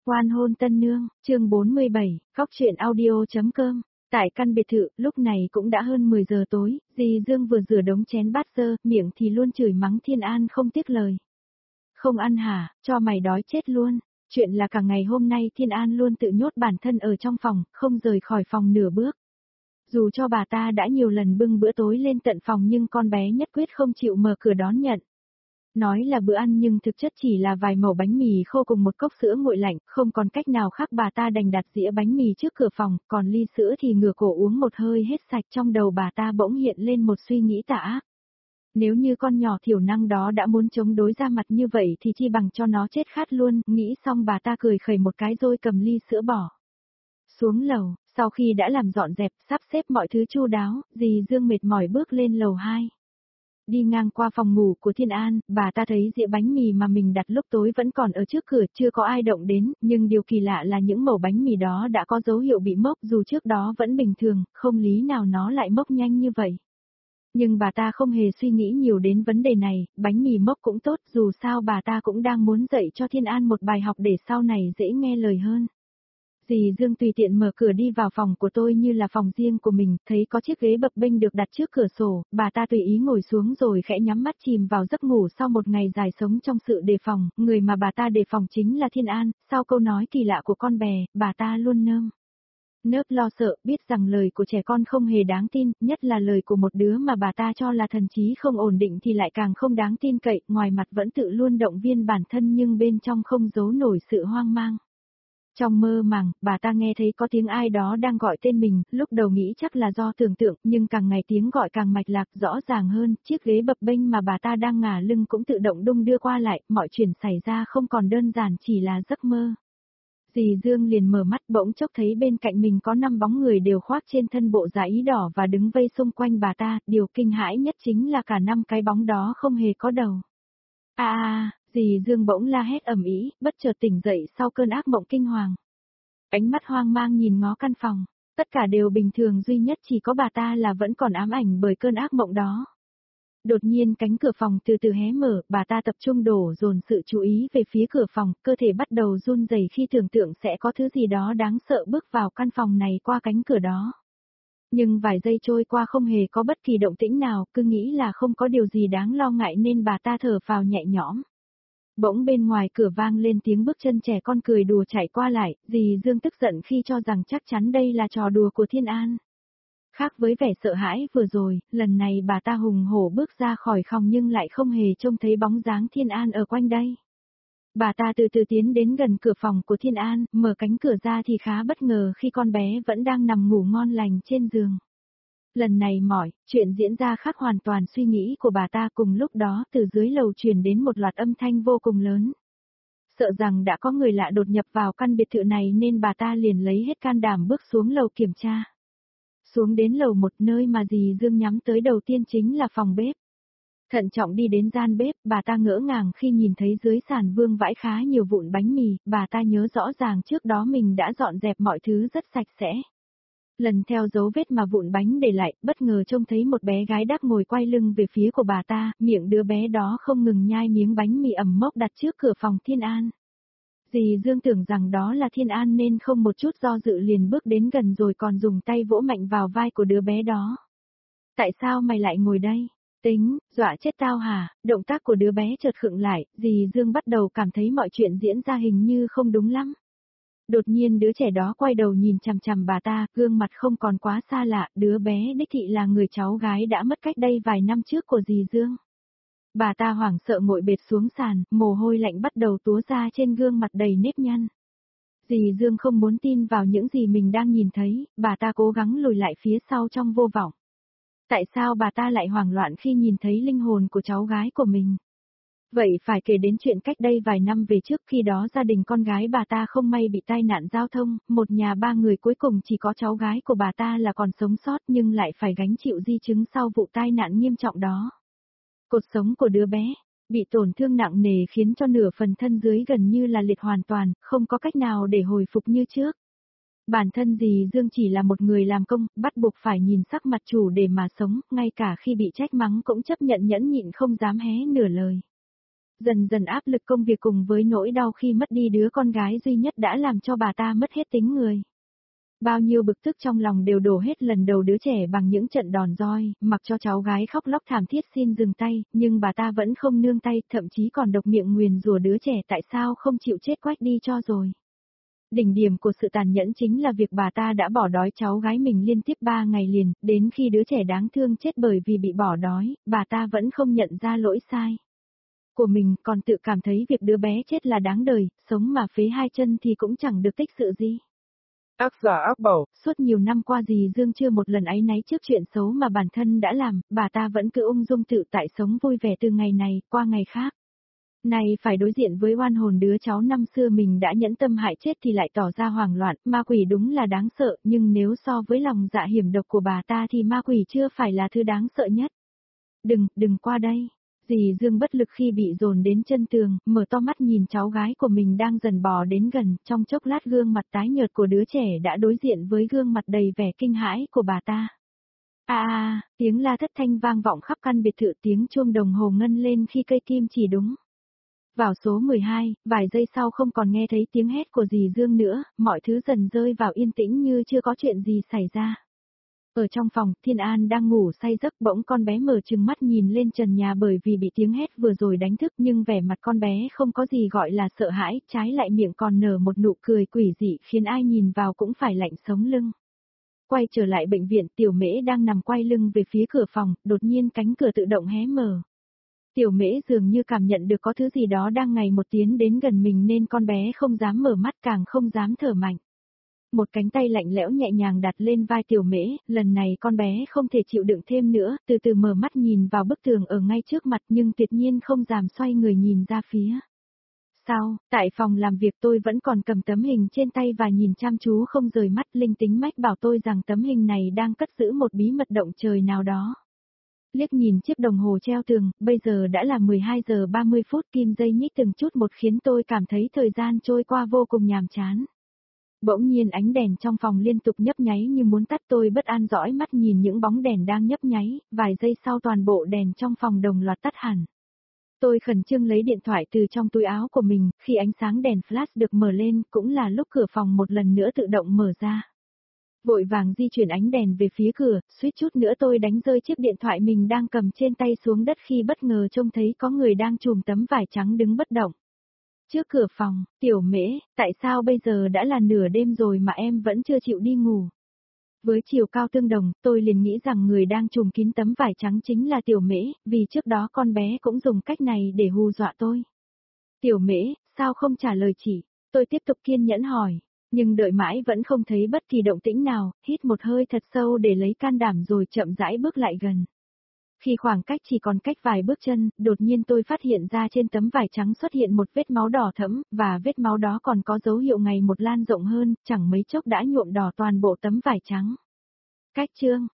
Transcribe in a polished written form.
Oan hôn tân nương, chương 47, khóc chuyện audio.com. Tại căn biệt thự, lúc này cũng đã hơn 10 giờ tối, dì Dương vừa rửa đống chén bát dơ, miệng thì luôn chửi mắng Thiên An không tiếc lời. Không ăn hả, cho mày đói chết luôn. Chuyện là cả ngày hôm nay Thiên An luôn tự nhốt bản thân ở trong phòng, không rời khỏi phòng nửa bước. Dù cho bà ta đã nhiều lần bưng bữa tối lên tận phòng nhưng con bé nhất quyết không chịu mở cửa đón nhận. Nói là bữa ăn nhưng thực chất chỉ là vài mẩu bánh mì khô cùng một cốc sữa nguội lạnh, không còn cách nào khác bà ta đành đặt dĩa bánh mì trước cửa phòng, còn ly sữa thì ngửa cổ uống một hơi hết sạch. Trong đầu bà ta bỗng hiện lên một suy nghĩ tà ác. Nếu như con nhỏ thiểu năng đó đã muốn chống đối ra mặt như vậy thì chi bằng cho nó chết khát luôn, nghĩ xong bà ta cười khẩy một cái rồi cầm ly sữa bỏ xuống lầu. Sau khi đã làm dọn dẹp, sắp xếp mọi thứ chu đáo, dì Dương mệt mỏi bước lên lầu 2. Đi ngang qua phòng ngủ của Thiên An, bà ta thấy dĩa bánh mì mà mình đặt lúc tối vẫn còn ở trước cửa, chưa có ai động đến, nhưng điều kỳ lạ là những mẩu bánh mì đó đã có dấu hiệu bị mốc, dù trước đó vẫn bình thường, không lý nào nó lại mốc nhanh như vậy. Nhưng bà ta không hề suy nghĩ nhiều đến vấn đề này, bánh mì mốc cũng tốt, dù sao bà ta cũng đang muốn dạy cho Thiên An một bài học để sau này dễ nghe lời hơn. Dì Dương tùy tiện mở cửa đi vào phòng của tôi như là phòng riêng của mình, thấy có chiếc ghế bập bênh được đặt trước cửa sổ, bà ta tùy ý ngồi xuống rồi khẽ nhắm mắt chìm vào giấc ngủ sau một ngày dài sống trong sự đề phòng, người mà bà ta đề phòng chính là Thiên An. Sau câu nói kỳ lạ của con bè, bà ta luôn nơm nớp lo sợ, biết rằng lời của trẻ con không hề đáng tin, nhất là lời của một đứa mà bà ta cho là thần trí không ổn định thì lại càng không đáng tin cậy, ngoài mặt vẫn tự luôn động viên bản thân nhưng bên trong không giấu nổi sự hoang mang. Trong mơ màng, bà ta nghe thấy có tiếng ai đó đang gọi tên mình, lúc đầu nghĩ chắc là do tưởng tượng, nhưng càng ngày tiếng gọi càng mạch lạc rõ ràng hơn, chiếc ghế bập bênh mà bà ta đang ngả lưng cũng tự động đung đưa qua lại, mọi chuyện xảy ra không còn đơn giản chỉ là giấc mơ. Dì Dương liền mở mắt bỗng chốc thấy bên cạnh mình có 5 bóng người đều khoác trên thân bộ dạ ý đỏ và đứng vây xung quanh bà ta, điều kinh hãi nhất chính là cả 5 cái bóng đó không hề có đầu. Dì Dương bỗng la hét ầm ĩ, bất chợt tỉnh dậy sau cơn ác mộng kinh hoàng. Ánh mắt hoang mang nhìn ngó căn phòng, tất cả đều bình thường duy nhất chỉ có bà ta là vẫn còn ám ảnh bởi cơn ác mộng đó. Đột nhiên cánh cửa phòng từ từ hé mở, bà ta tập trung đổ dồn sự chú ý về phía cửa phòng, cơ thể bắt đầu run rẩy khi tưởng tượng sẽ có thứ gì đó đáng sợ bước vào căn phòng này qua cánh cửa đó. Nhưng vài giây trôi qua không hề có bất kỳ động tĩnh nào, cứ nghĩ là không có điều gì đáng lo ngại nên bà ta thở phào nhẹ nhõm. Bỗng bên ngoài cửa vang lên tiếng bước chân trẻ con cười đùa chạy qua lại, dì Dương tức giận khi cho rằng chắc chắn đây là trò đùa của Thiên An. Khác với vẻ sợ hãi vừa rồi, lần này bà ta hùng hổ bước ra khỏi phòng nhưng lại không hề trông thấy bóng dáng Thiên An ở quanh đây. Bà ta từ từ tiến đến gần cửa phòng của Thiên An, mở cánh cửa ra thì khá bất ngờ khi con bé vẫn đang nằm ngủ ngon lành trên giường. Lần này chuyện diễn ra khác hoàn toàn suy nghĩ của bà ta. Cùng lúc đó từ dưới lầu truyền đến một loạt âm thanh vô cùng lớn. Sợ rằng đã có người lạ đột nhập vào căn biệt thự này nên bà ta liền lấy hết can đảm bước xuống lầu kiểm tra. Xuống đến lầu 1 nơi mà dì Dương nhắm tới đầu tiên chính là phòng bếp. Thận trọng đi đến gian bếp, bà ta ngỡ ngàng khi nhìn thấy dưới sàn vương vãi khá nhiều vụn bánh mì, bà ta nhớ rõ ràng trước đó mình đã dọn dẹp mọi thứ rất sạch sẽ. Lần theo dấu vết mà vụn bánh để lại, bất ngờ trông thấy một bé gái đáp ngồi quay lưng về phía của bà ta, miệng đứa bé đó không ngừng nhai miếng bánh mì ẩm mốc đặt trước cửa phòng Thiên An. Dì Dương tưởng rằng đó là Thiên An nên không một chút do dự liền bước đến gần rồi còn dùng tay vỗ mạnh vào vai của đứa bé đó. Tại sao mày lại ngồi đây? Tính, dọa chết tao hả? Động tác của đứa bé chợt khựng lại, dì Dương bắt đầu cảm thấy mọi chuyện diễn ra hình như không đúng lắm. Đột nhiên đứa trẻ đó quay đầu nhìn chằm chằm bà ta, gương mặt không còn quá xa lạ, đứa bé đích thị là người cháu gái đã mất cách đây vài năm trước của dì Dương. Bà ta hoảng sợ ngồi bệt xuống sàn, mồ hôi lạnh bắt đầu túa ra trên gương mặt đầy nếp nhăn. Dì Dương không muốn tin vào những gì mình đang nhìn thấy, bà ta cố gắng lùi lại phía sau trong vô vọng. Tại sao bà ta lại hoảng loạn khi nhìn thấy linh hồn của cháu gái của mình? Vậy phải kể đến chuyện cách đây vài năm về trước, khi đó gia đình con gái bà ta không may bị tai nạn giao thông, một nhà 3 người cuối cùng chỉ có cháu gái của bà ta là còn sống sót nhưng lại phải gánh chịu di chứng sau vụ tai nạn nghiêm trọng đó. Cột sống của đứa bé bị tổn thương nặng nề khiến cho nửa phần thân dưới gần như là liệt hoàn toàn, không có cách nào để hồi phục như trước. Bản thân dì Dương chỉ là một người làm công, bắt buộc phải nhìn sắc mặt chủ để mà sống, ngay cả khi bị trách mắng cũng chấp nhận nhẫn nhịn không dám hé nửa lời. Dần dần áp lực công việc cùng với nỗi đau khi mất đi đứa con gái duy nhất đã làm cho bà ta mất hết tính người. Bao nhiêu bực tức trong lòng đều đổ hết lần đầu đứa trẻ bằng những trận đòn roi, mặc cho cháu gái khóc lóc thảm thiết xin dừng tay, nhưng bà ta vẫn không nương tay, thậm chí còn độc miệng nguyền rủa đứa trẻ tại sao không chịu chết quách đi cho rồi. Đỉnh điểm của sự tàn nhẫn chính là việc bà ta đã bỏ đói cháu gái mình liên tiếp 3 ngày liền, đến khi đứa trẻ đáng thương chết bởi vì bị bỏ đói, bà ta vẫn không nhận ra lỗi sai của mình, còn tự cảm thấy việc đứa bé chết là đáng đời, sống mà phế 2 chân thì cũng chẳng được tích sự gì. Ác giả ác bảo. Suốt nhiều năm qua dì Dương chưa một lần áy náy trước chuyện xấu mà bản thân đã làm, bà ta vẫn cứ ung dung tự tại sống vui vẻ từ ngày này qua ngày khác. Này phải đối diện với oan hồn đứa cháu năm xưa mình đã nhẫn tâm hại chết thì lại tỏ ra hoảng loạn, ma quỷ đúng là đáng sợ, nhưng nếu so với lòng dạ hiểm độc của bà ta thì ma quỷ chưa phải là thứ đáng sợ nhất. Đừng qua đây. Dì Dương bất lực khi bị dồn đến chân tường, mở to mắt nhìn cháu gái của mình đang dần bò đến gần, trong chốc lát gương mặt tái nhợt của đứa trẻ đã đối diện với gương mặt đầy vẻ kinh hãi của bà ta. Tiếng la thất thanh vang vọng khắp căn biệt thự, tiếng chuông đồng hồ ngân lên khi cây kim chỉ đúng vào số 12, vài giây sau không còn nghe thấy tiếng hét của dì Dương nữa, mọi thứ dần rơi vào yên tĩnh như chưa có chuyện gì xảy ra. Ở trong phòng, Thiên An đang ngủ say giấc, bỗng con bé mở trừng mắt nhìn lên trần nhà bởi vì bị tiếng hét vừa rồi đánh thức, nhưng vẻ mặt con bé không có gì gọi là sợ hãi, trái lại miệng còn nở một nụ cười quỷ dị khiến ai nhìn vào cũng phải lạnh sống lưng. Quay trở lại bệnh viện, Tiểu Mễ đang nằm quay lưng về phía cửa phòng, đột nhiên cánh cửa tự động hé mở. Tiểu Mễ dường như cảm nhận được có thứ gì đó đang ngày một tiến đến gần mình nên con bé không dám mở mắt, càng không dám thở mạnh. Một cánh tay lạnh lẽo nhẹ nhàng đặt lên vai Tiểu Mễ, lần này con bé không thể chịu đựng thêm nữa, từ từ mở mắt nhìn vào bức tường ở ngay trước mặt nhưng tuyệt nhiên không dám xoay người nhìn ra phía sau. Tại phòng làm việc tôi vẫn còn cầm tấm hình trên tay và nhìn chăm chú không rời mắt, linh tính mách bảo tôi rằng tấm hình này đang cất giữ một bí mật động trời nào đó. Liếc nhìn chiếc đồng hồ treo tường, bây giờ đã là 12 giờ 30 phút, kim dây nhích từng chút một khiến tôi cảm thấy thời gian trôi qua vô cùng nhàm chán. Bỗng nhiên ánh đèn trong phòng liên tục nhấp nháy như muốn tắt, tôi bất an dõi mắt nhìn những bóng đèn đang nhấp nháy, vài giây sau toàn bộ đèn trong phòng đồng loạt tắt hẳn. Tôi khẩn trương lấy điện thoại từ trong túi áo của mình, khi ánh sáng đèn flash được mở lên cũng là lúc cửa phòng một lần nữa tự động mở ra. Vội vàng di chuyển ánh đèn về phía cửa, suýt chút nữa tôi đánh rơi chiếc điện thoại mình đang cầm trên tay xuống đất khi bất ngờ trông thấy có người đang trùm tấm vải trắng đứng bất động. Trước cửa phòng, Tiểu Mễ, tại sao bây giờ đã là nửa đêm rồi mà em vẫn chưa chịu đi ngủ? Với chiều cao tương đồng, tôi liền nghĩ rằng người đang trùm kín tấm vải trắng chính là Tiểu Mễ, vì trước đó con bé cũng dùng cách này để hù dọa tôi. Tiểu Mễ, sao không trả lời chị? Tôi tiếp tục kiên nhẫn hỏi, nhưng đợi mãi vẫn không thấy bất kỳ động tĩnh nào, hít một hơi thật sâu để lấy can đảm rồi chậm rãi bước lại gần. Khi khoảng cách chỉ còn cách vài bước chân, đột nhiên tôi phát hiện ra trên tấm vải trắng xuất hiện một vết máu đỏ thẫm, và vết máu đó còn có dấu hiệu ngày một lan rộng hơn, chẳng mấy chốc đã nhuộm đỏ toàn bộ tấm vải trắng. Cách chương